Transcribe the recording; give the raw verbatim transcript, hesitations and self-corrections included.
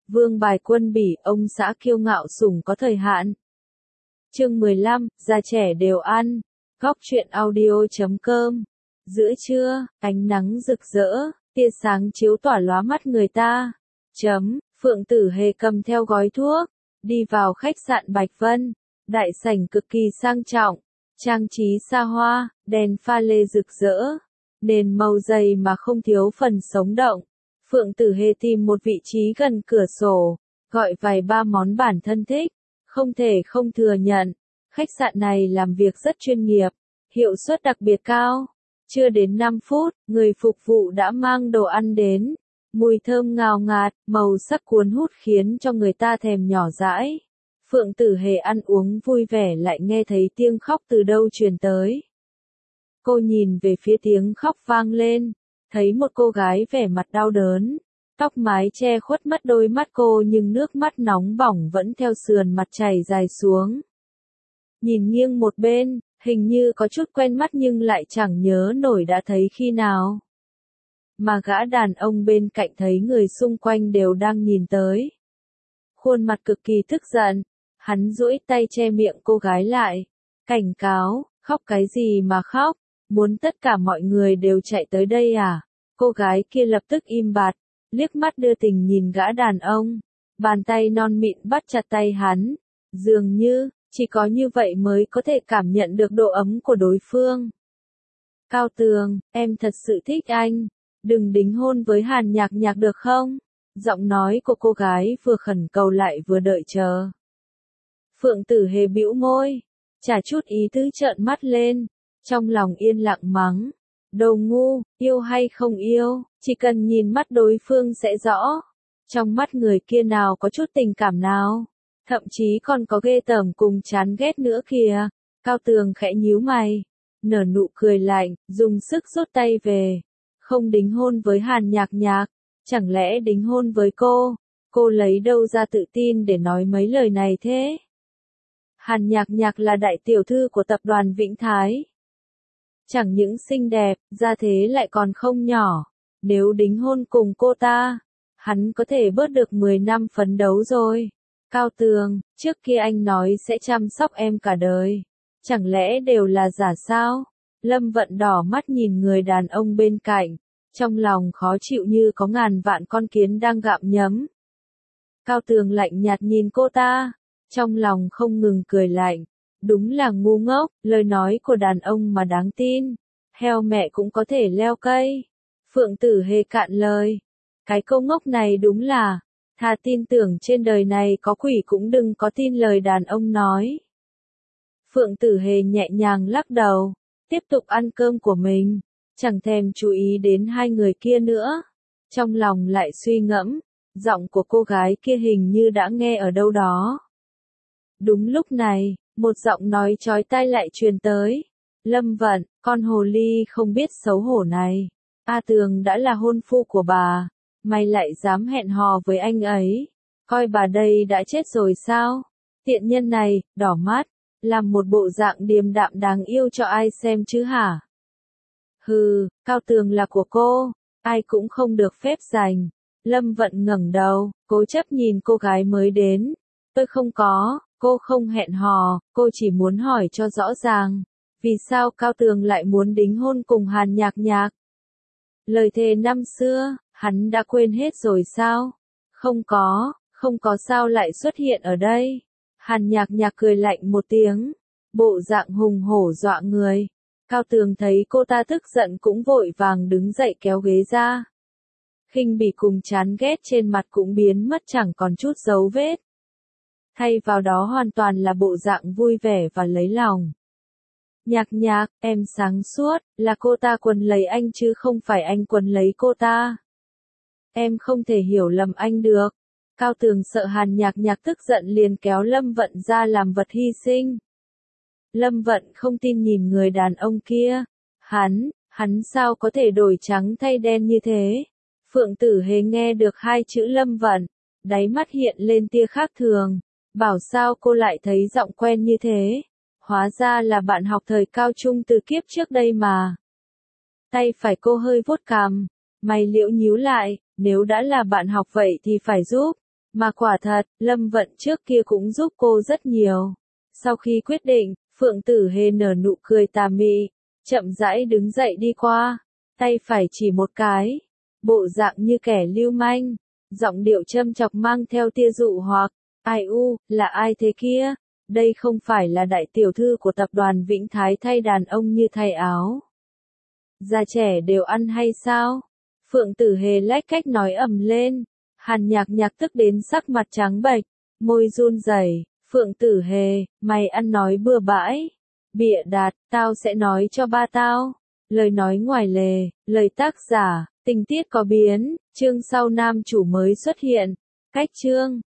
Vương bài quân bỉ, ông xã kiêu ngạo sủng có thời hạn. Chương mười lăm, già trẻ đều ăn. Góc truyện audio chấm com. Giữa trưa, ánh nắng rực rỡ, tia sáng chiếu tỏa lóa mắt người ta. Chấm, Phượng Tử Hề cầm theo gói thuốc, đi vào khách sạn Bạch Vân. Đại sảnh cực kỳ sang trọng, trang trí xa hoa, đèn pha lê rực rỡ, nền màu dày mà không thiếu phần sống động. Phượng Tử Hề tìm một vị trí gần cửa sổ, gọi vài ba món bản thân thích, không thể không thừa nhận, khách sạn này làm việc rất chuyên nghiệp, hiệu suất đặc biệt cao. Chưa đến năm phút, người phục vụ đã mang đồ ăn đến, mùi thơm ngào ngạt, màu sắc cuốn hút khiến cho người ta thèm nhỏ dãi. Phượng Tử Hề ăn uống vui vẻ lại nghe thấy tiếng khóc từ đâu truyền tới. Cô nhìn về phía tiếng khóc vang lên, thấy một cô gái vẻ mặt đau đớn, tóc mái che khuất mất đôi mắt cô nhưng nước mắt nóng bỏng vẫn theo sườn mặt chảy dài xuống. Nhìn nghiêng một bên, hình như có chút quen mắt nhưng lại chẳng nhớ nổi đã thấy khi nào. Mà gã đàn ông bên cạnh thấy người xung quanh đều đang nhìn tới. Khuôn mặt cực kỳ tức giận, hắn duỗi tay che miệng cô gái lại, cảnh cáo, khóc cái gì mà khóc, muốn tất cả mọi người đều chạy tới đây à? Cô gái kia lập tức im bặt, liếc mắt đưa tình nhìn gã đàn ông, bàn tay non mịn bắt chặt tay hắn, dường như, chỉ có như vậy mới có thể cảm nhận được độ ấm của đối phương. Cao Tường, em thật sự thích anh, đừng đính hôn với Hàn Nhạc Nhạc được không? Giọng nói của cô gái vừa khẩn cầu lại vừa đợi chờ. Phượng Tử Hề bĩu môi, chả chút ý tứ trợn mắt lên, trong lòng yên lặng mắng. Đồ ngu, yêu hay không yêu, chỉ cần nhìn mắt đối phương sẽ rõ. Trong mắt người kia nào có chút tình cảm nào, thậm chí còn có ghê tởm cùng chán ghét nữa kìa. Cao Tường khẽ nhíu mày, nở nụ cười lạnh, dùng sức rút tay về. Không đính hôn với Hàn Nhạc Nhạc, chẳng lẽ đính hôn với cô? Cô lấy đâu ra tự tin để nói mấy lời này thế? Hàn Nhạc Nhạc là đại tiểu thư của tập đoàn Vĩnh Thái. Chẳng những xinh đẹp, gia thế lại còn không nhỏ. Nếu đính hôn cùng cô ta, hắn có thể bớt được mười năm phấn đấu rồi. Cao Tường, trước kia anh nói sẽ chăm sóc em cả đời. Chẳng lẽ đều là giả sao? Lâm Vận đỏ mắt nhìn người đàn ông bên cạnh, trong lòng khó chịu như có ngàn vạn con kiến đang gặm nhấm. Cao Tường lạnh nhạt nhìn cô ta, trong lòng không ngừng cười lạnh. Đúng là ngu ngốc, lời nói của đàn ông mà đáng tin. Heo mẹ cũng có thể leo cây. Phượng Tử Hề cạn lời. Cái câu ngốc này đúng là, thà tin tưởng trên đời này có quỷ cũng đừng có tin lời đàn ông nói. Phượng Tử Hề nhẹ nhàng lắc đầu, tiếp tục ăn cơm của mình, chẳng thèm chú ý đến hai người kia nữa. Trong lòng lại suy ngẫm, giọng của cô gái kia hình như đã nghe ở đâu đó. Đúng lúc này, một giọng nói chói tai lại truyền tới. Lâm Vận, con hồ ly không biết xấu hổ này. A Tường đã là hôn phu của bà, mày lại dám hẹn hò với anh ấy. Coi bà đây đã chết rồi sao? Tiện nhân này, đỏ mắt, làm một bộ dạng điềm đạm đáng yêu cho ai xem chứ hả? Hừ, Cao Tường là của cô, ai cũng không được phép giành. Lâm Vận ngẩng đầu, cố chấp nhìn cô gái mới đến. Tôi không có. Cô không hẹn hò, cô chỉ muốn hỏi cho rõ ràng, vì sao Cao Tường lại muốn đính hôn cùng Hàn Nhạc Nhạc? Lời thề năm xưa, hắn đã quên hết rồi sao? Không có, không có sao lại xuất hiện ở đây. Hàn Nhạc Nhạc cười lạnh một tiếng, bộ dạng hùng hổ dọa người. Cao Tường thấy cô ta tức giận cũng vội vàng đứng dậy kéo ghế ra. Khinh bỉ cùng chán ghét trên mặt cũng biến mất chẳng còn chút dấu vết. Thay vào đó hoàn toàn là bộ dạng vui vẻ và lấy lòng. Nhạc Nhạc, em sáng suốt, là cô ta quấn lấy anh chứ không phải anh quấn lấy cô ta. Em không thể hiểu lầm anh được. Cao Tường sợ Hàn Nhạc Nhạc tức giận liền kéo Lâm Vận ra làm vật hy sinh. Lâm Vận không tin nhìn người đàn ông kia. Hắn, hắn sao có thể đổi trắng thay đen như thế? Phượng Tử Hề nghe được hai chữ Lâm Vận, đáy mắt hiện lên tia khác thường. Bảo sao cô lại thấy giọng quen như thế? Hóa ra là bạn học thời cao trung từ kiếp trước đây mà. Tay phải cô hơi vuốt cằm, mày liễu nhíu lại, nếu đã là bạn học vậy thì phải giúp. Mà quả thật, Lâm Vận trước kia cũng giúp cô rất nhiều. Sau khi quyết định, Phượng Tử Hề nở nụ cười tà mị, chậm rãi đứng dậy đi qua, tay phải chỉ một cái, bộ dạng như kẻ lưu manh, giọng điệu châm chọc mang theo tia dụ hoặc, ai u, là ai thế kia? Đây không phải là đại tiểu thư của tập đoàn Vĩnh Thái thay đàn ông như thay áo. Già trẻ đều ăn hay sao? Phượng Tử Hề lách cách nói ầm lên, Hàn Nhạc Nhạc tức đến sắc mặt trắng bệch, môi run rẩy. Phượng Tử Hề, mày ăn nói bừa bãi, bịa đặt, tao sẽ nói cho ba tao. Lời nói ngoài lề, lời tác giả, tình tiết có biến, chương sau nam chủ mới xuất hiện. Cách chương